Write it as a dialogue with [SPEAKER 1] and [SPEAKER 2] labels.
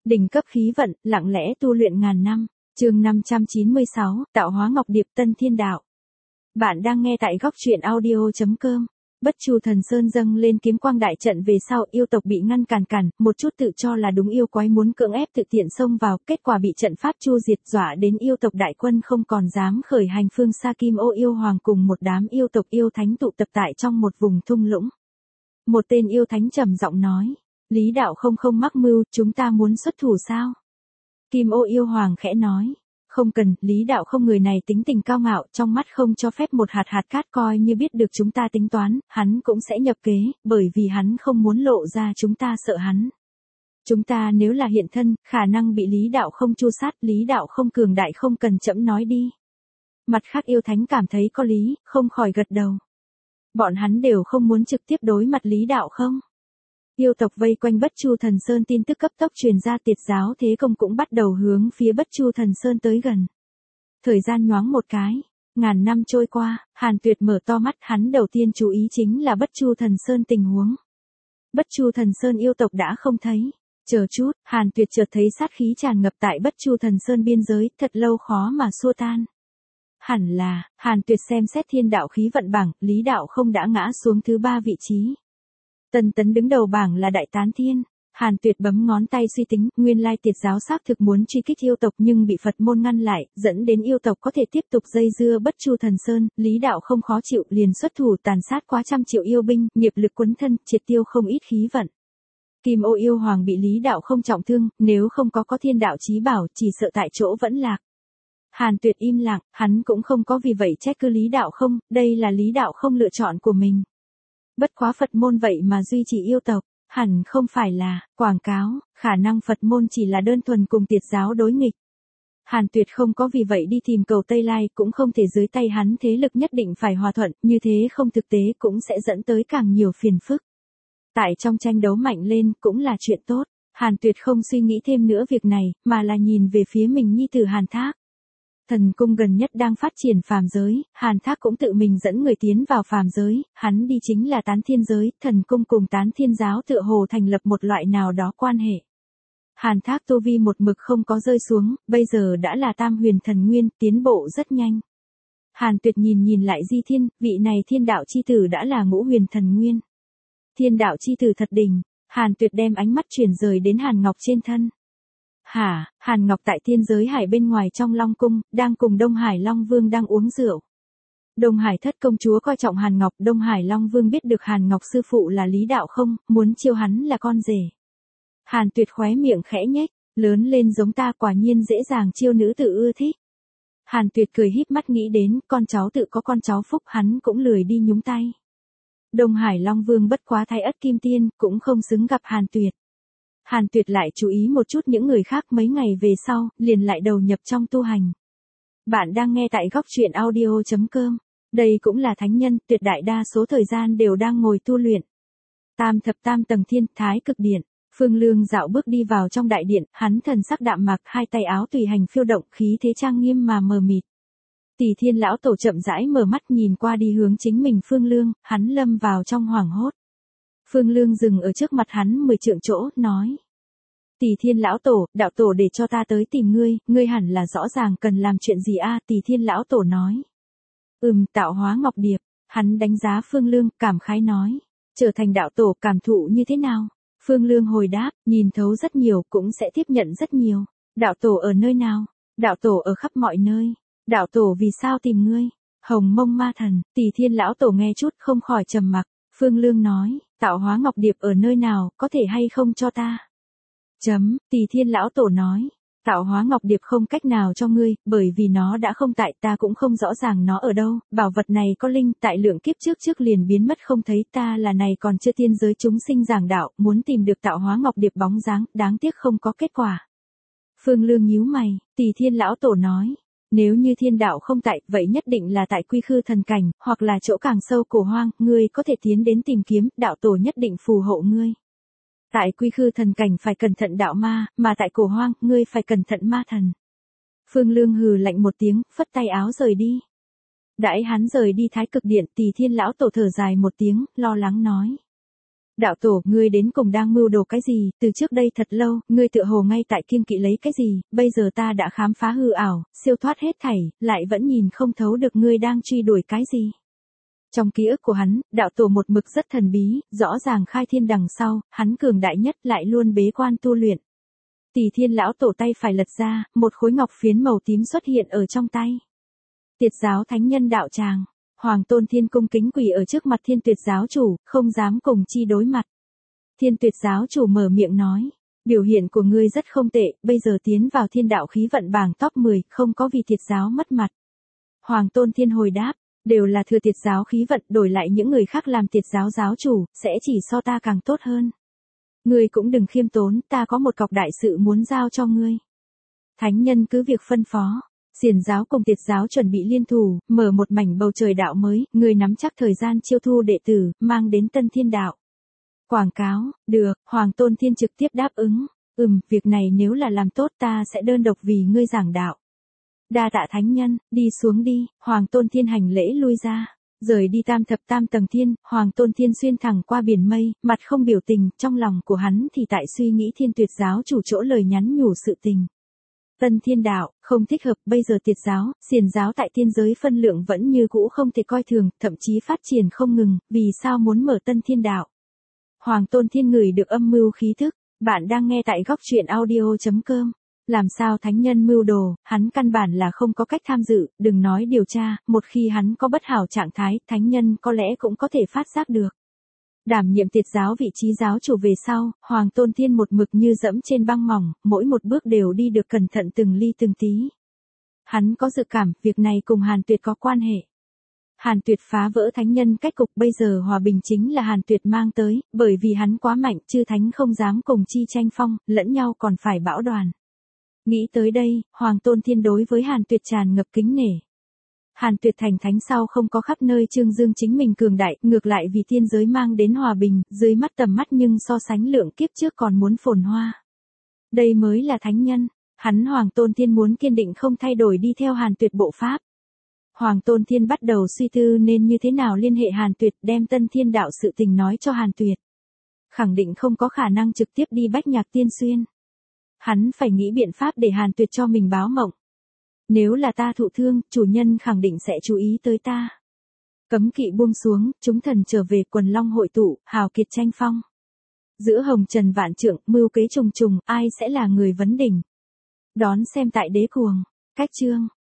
[SPEAKER 1] Đỉnh cấp khí vận, lặng lẽ tu luyện ngàn năm. Chương 596, Tạo hóa ngọc điệp Tân Thiên Đạo. Bạn đang nghe tại góc truyện audio.com. Bất Chu Thần Sơn dâng lên kiếm quang đại trận về sau, yêu tộc bị ngăn cản, một chút tự cho là đúng yêu quái muốn cưỡng ép tự tiện xông vào, kết quả bị trận pháp chu diệt, dọa đến yêu tộc đại quân không còn dám khởi hành. Phương xa Kim Ô yêu hoàng cùng một đám yêu tộc yêu thánh tụ tập tại trong một vùng thung lũng. Một tên yêu thánh trầm giọng nói, Lý đạo không mắc mưu, chúng ta muốn xuất thủ sao? Kim Ô yêu hoàng khẽ nói, không cần, Lý đạo không người này tính tình cao ngạo, trong mắt không cho phép một hạt cát, coi như biết được chúng ta tính toán, hắn cũng sẽ nhập kế, bởi vì hắn không muốn lộ ra chúng ta sợ hắn. Chúng ta nếu là hiện thân, khả năng bị Lý đạo không tru sát, Lý đạo không cường đại, không cần trẫm nói đi. Mặt khác yêu thánh cảm thấy có lý, không khỏi gật đầu. Bọn hắn đều không muốn trực tiếp đối mặt Lý đạo không. Yêu tộc vây quanh Bất Chu Thần Sơn, tin tức cấp tốc truyền ra, Tiệt giáo thế công cũng bắt đầu hướng phía Bất Chu Thần Sơn tới gần. Thời gian nhoáng một cái, ngàn năm trôi qua, Hàn Tuyệt mở to mắt, hắn đầu tiên chú ý chính là Bất Chu Thần Sơn tình huống. Bất Chu Thần Sơn yêu tộc đã không thấy. Chờ chút, Hàn Tuyệt chợt thấy sát khí tràn ngập tại Bất Chu Thần Sơn biên giới, thật lâu khó mà xua tan. Hẳn là, Hàn Tuyệt xem xét thiên đạo khí vận bảng, Lý đạo không đã ngã xuống thứ 3 vị trí. Tần Tấn đứng đầu bảng là Đại Tán Thiên. Hàn Tuyệt bấm ngón tay suy tính, nguyên lai Tiệt giáo xác thực muốn truy kích yêu tộc nhưng bị Phật môn ngăn lại, dẫn đến yêu tộc có thể tiếp tục dây dưa Bất Chu Thần Sơn. Lý đạo không khó chịu, liền xuất thủ tàn sát quá trăm triệu yêu binh, nghiệp lực quấn thân, triệt tiêu không ít khí vận. Kim Ô yêu hoàng bị Lý đạo không trọng thương, nếu không có thiên đạo chí bảo, chỉ sợ tại chỗ vẫn lạc. Hàn Tuyệt im lặng, hắn cũng không có vì vậy trách cứ Lý đạo không, đây là Lý đạo không lựa chọn của mình. Bất quá Phật môn vậy mà duy trì yêu tộc, hẳn không phải là quảng cáo, khả năng Phật môn chỉ là đơn thuần cùng Tiệt giáo đối nghịch. Hàn Tuyệt không có vì vậy đi tìm cầu Tây Lai, cũng không thể dưới tay hắn thế lực nhất định phải hòa thuận, như thế không thực tế, cũng sẽ dẫn tới càng nhiều phiền phức. Tại trong tranh đấu mạnh lên cũng là chuyện tốt, Hàn Tuyệt không suy nghĩ thêm nữa việc này, mà là nhìn về phía mình nhi tử Hàn Thác. Thần cung gần nhất đang phát triển phàm giới, Hàn Thác cũng tự mình dẫn người tiến vào phàm giới, hắn đi chính là Tán Thiên giới, thần cung cùng Tán Thiên giáo tựa hồ thành lập một loại nào đó quan hệ. Hàn Thác tu vi một mực không có rơi xuống, bây giờ đã là Tam Huyền Thần Nguyên, tiến bộ rất nhanh. Hàn Tuyệt nhìn lại Di Thiên, vị này thiên đạo chi tử đã là Ngũ Huyền Thần Nguyên. Thiên đạo chi tử thật đỉnh, Hàn Tuyệt đem ánh mắt chuyển rời đến Hàn Ngọc trên thân. Hàn Ngọc tại thiên giới hải bên ngoài trong Long Cung, đang cùng Đông Hải Long Vương đang uống rượu. Đông Hải thất công chúa coi trọng Hàn Ngọc, Đông Hải Long Vương biết được Hàn Ngọc sư phụ là Lý đạo không, muốn chiêu hắn là con rể. Hàn Tuyệt khóe miệng khẽ nhếch, lớn lên giống ta, quả nhiên dễ dàng chiêu nữ tử ưa thích. Hàn Tuyệt cười híp mắt nghĩ đến, con cháu tự có con cháu phúc, hắn cũng lười đi nhúng tay. Đông Hải Long Vương bất quá thái ất kim tiên, cũng không xứng gặp Hàn Tuyệt. Hàn Tuyệt lại chú ý một chút những người khác, mấy ngày về sau, liền lại đầu nhập trong tu hành. Bạn đang nghe tại góc truyện audio.com. Đây cũng là thánh nhân, tuyệt đại đa số thời gian đều đang ngồi tu luyện. Tam thập tam tầng thiên, thái cực điện. Phương Lương dạo bước đi vào trong đại điện, hắn thần sắc đạm mạc, hai tay áo tùy hành phiêu động, khí thế trang nghiêm mà mờ mịt. Tỷ Thiên lão tổ chậm rãi mở mắt nhìn qua đi hướng chính mình Phương Lương, hắn lâm vào trong hoảng hốt. Phương Lương dừng ở trước mặt hắn 10 trượng chỗ, nói. Tỷ Thiên lão tổ, đạo tổ để cho ta tới tìm ngươi hẳn là rõ ràng cần làm chuyện gì a? Tỷ Thiên lão tổ nói. Tạo hóa ngọc điệp, hắn đánh giá Phương Lương, cảm khái nói. Trở thành đạo tổ cảm thụ như thế nào? Phương Lương hồi đáp, nhìn thấu rất nhiều, cũng sẽ tiếp nhận rất nhiều. Đạo tổ ở nơi nào? Đạo tổ ở khắp mọi nơi. Đạo tổ vì sao tìm ngươi? Hồng Mông Ma Thần, Tỷ Thiên lão tổ nghe chút không khỏi trầm mặc. Phương Lương nói, tạo hóa ngọc điệp ở nơi nào, có thể hay không cho ta? Tỷ Thiên lão tổ nói, tạo hóa ngọc điệp không cách nào cho ngươi, bởi vì nó đã không tại, ta cũng không rõ ràng nó ở đâu, bảo vật này có linh, tại lượng kiếp trước liền biến mất không thấy, ta là này còn chưa tiên giới chúng sinh giảng đạo, muốn tìm được tạo hóa ngọc điệp bóng dáng, đáng tiếc không có kết quả. Phương Lương nhíu mày, Tỷ Thiên lão tổ nói, nếu như thiên đạo không tại, vậy nhất định là tại Quy Khư thần cảnh, hoặc là chỗ càng sâu cổ hoang, ngươi có thể tiến đến tìm kiếm, đạo tổ nhất định phù hộ ngươi. Tại Quy Khư thần cảnh phải cẩn thận đạo ma, mà tại cổ hoang, ngươi phải cẩn thận ma thần. Phương Lương hừ lạnh một tiếng, phất tay áo rời đi. Đãi hắn rời đi thái cực điện, Tỷ Thiên lão tổ thở dài một tiếng, lo lắng nói. Đạo tổ, ngươi đến cùng đang mưu đồ cái gì, từ trước đây thật lâu, ngươi tựa hồ ngay tại kiêng kỵ lấy cái gì, bây giờ ta đã khám phá hư ảo, siêu thoát hết thảy, lại vẫn nhìn không thấu được ngươi đang truy đuổi cái gì. Trong ký ức của hắn, đạo tổ một mực rất thần bí, rõ ràng khai thiên đằng sau, hắn cường đại nhất lại luôn bế quan tu luyện. Tỷ Thiên lão tổ tay phải lật ra, một khối ngọc phiến màu tím xuất hiện ở trong tay. Tiệt giáo thánh nhân đạo tràng. Hoàng Tôn Thiên cung kính quỳ ở trước mặt Thiên Tuyệt giáo chủ, không dám cùng chi đối mặt. Thiên Tuyệt giáo chủ mở miệng nói, biểu hiện của ngươi rất không tệ, bây giờ tiến vào thiên đạo khí vận bảng top 10, không có vì Tiệt giáo mất mặt. Hoàng Tôn Thiên hồi đáp, đều là thừa Tiệt giáo khí vận, đổi lại những người khác làm Tiệt giáo giáo chủ, sẽ chỉ so ta càng tốt hơn. Ngươi cũng đừng khiêm tốn, ta có một cọc đại sự muốn giao cho ngươi. Thánh nhân cứ việc phân phó. Xiển giáo cùng Tiệt giáo chuẩn bị liên thủ, mở một mảnh bầu trời đạo mới, người nắm chắc thời gian chiêu thu đệ tử, mang đến Tân Thiên đạo. Quảng cáo, được, Hoàng Tôn Thiên trực tiếp đáp ứng, việc này nếu là làm tốt ta sẽ đơn độc vì ngươi giảng đạo. Đa tạ thánh nhân, đi xuống đi, Hoàng Tôn Thiên hành lễ lui ra, rời đi tam thập tam tầng thiên, Hoàng Tôn Thiên xuyên thẳng qua biển mây, mặt không biểu tình, trong lòng của hắn thì tại suy nghĩ Thiên Tuyệt giáo chủ chỗ lời nhắn nhủ sự tình. Tân Thiên đạo, không thích hợp, bây giờ Tiệt giáo, Xiển giáo tại tiên giới phân lượng vẫn như cũ không thể coi thường, thậm chí phát triển không ngừng, vì sao muốn mở Tân Thiên đạo? Hoàng Tôn Thiên ngửi được âm mưu khí thức, bạn đang nghe tại góc truyện audio.com. Làm sao thánh nhân mưu đồ, hắn căn bản là không có cách tham dự, đừng nói điều tra, một khi hắn có bất hảo trạng thái, thánh nhân có lẽ cũng có thể phát giác được. Đảm nhiệm Tiệt giáo vị trí giáo chủ về sau, Hoàng Tôn Thiên một mực như dẫm trên băng mỏng, mỗi một bước đều đi được cẩn thận từng ly từng tí. Hắn có dự cảm, việc này cùng Hàn Tuyệt có quan hệ. Hàn Tuyệt phá vỡ thánh nhân cách cục, bây giờ hòa bình chính là Hàn Tuyệt mang tới, bởi vì hắn quá mạnh, chư thánh không dám cùng chi tranh phong, lẫn nhau còn phải bão đoàn. Nghĩ tới đây, Hoàng Tôn Thiên đối với Hàn Tuyệt tràn ngập kính nể. Hàn Tuyệt thành thánh sau không có khắp nơi trương dương chính mình cường đại, ngược lại vì tiên giới mang đến hòa bình, dưới mắt tầm mắt nhưng so sánh lượng kiếp trước còn muốn phồn hoa. Đây mới là thánh nhân, hắn Hoàng Tôn Thiên muốn kiên định không thay đổi đi theo Hàn Tuyệt bộ pháp. Hoàng Tôn Thiên bắt đầu suy tư nên như thế nào liên hệ Hàn Tuyệt, đem Tân Thiên đạo sự tình nói cho Hàn Tuyệt. Khẳng định không có khả năng trực tiếp đi Bách Nhạc Tiên Xuyên. Hắn phải nghĩ biện pháp để Hàn Tuyệt cho mình báo mộng. Nếu là ta thụ thương, chủ nhân khẳng định sẽ chú ý tới ta. Cấm kỵ buông xuống, chúng thần trở về, quần long hội tụ, hào kiệt tranh phong. Giữa hồng trần vạn trượng, mưu kế trùng trùng, ai sẽ là người vấn đỉnh? Đón xem tại Đế Cuồng. Cách chương.